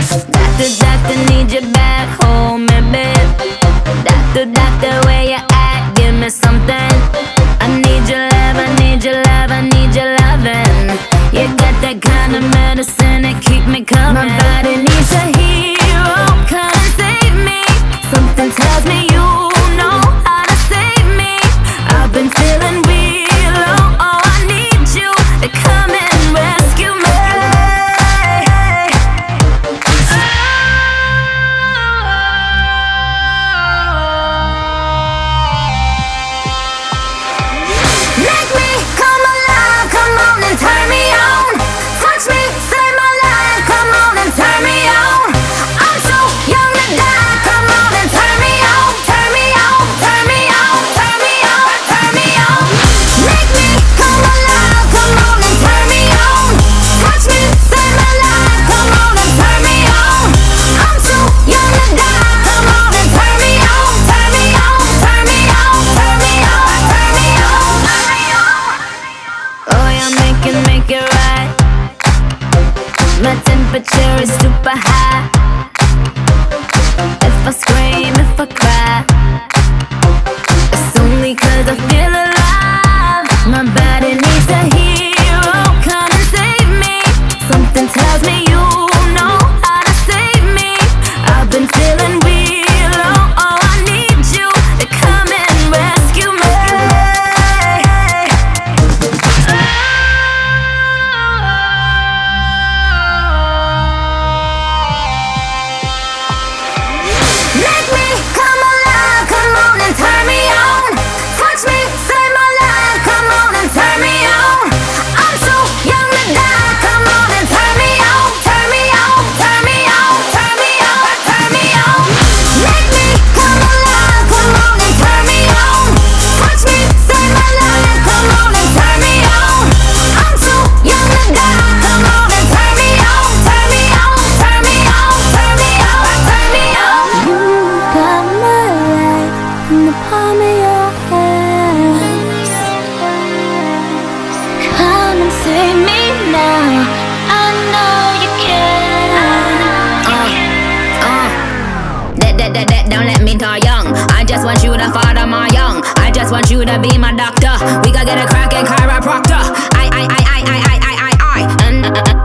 Doctor, need you back home, baby. Doctor, where you at? Give me something. I need your love, I need your love, I need your loving. You got that kind of medicine that keep me coming. My body needs a hero, come and save me. Something tells me you know how to save me. I've been feeling real low, oh I need you to come and rescue me. Make me come alive, come on and turn me on. Touch me, save my life, come on and turn me on. I'm so young to die, come on and turn me on. Turn me on, turn me on, turn me on, turn me on. Make me come alive, come on and turn me on. Touch me, save my life, come on and turn me on. I'm so young to die, come on and turn me on. Turn me on, turn me on, turn me on, turn me on, turn me on. Oh yeah, make it right. My temperature is super high. If I scream, if I cry, it's only 'cause I feel alive. My body needs a hero, come and save me. Something tells me you know how to save me. I've been feeling real low, oh I need you to come and rescue me. Make me come alive, come on and turn me on. Touch me, save my life, come on and turn me on. I'm so young to die, come on and turn me on. Turn me on, turn me on, turn me on, turn me on. Make me come alive, come on and turn me on. Touch me, save my life, come on and turn me on. I'm so young to die, come on and turn me on. Turn me on, turn me on, turn me on, turn me on. You got my life in the palm of your hand. Come and save me now. I know you can. Don't let me die young. I just want you to father my young. I just want you to be my doctor. We gotta get a crack and chiropractor. I.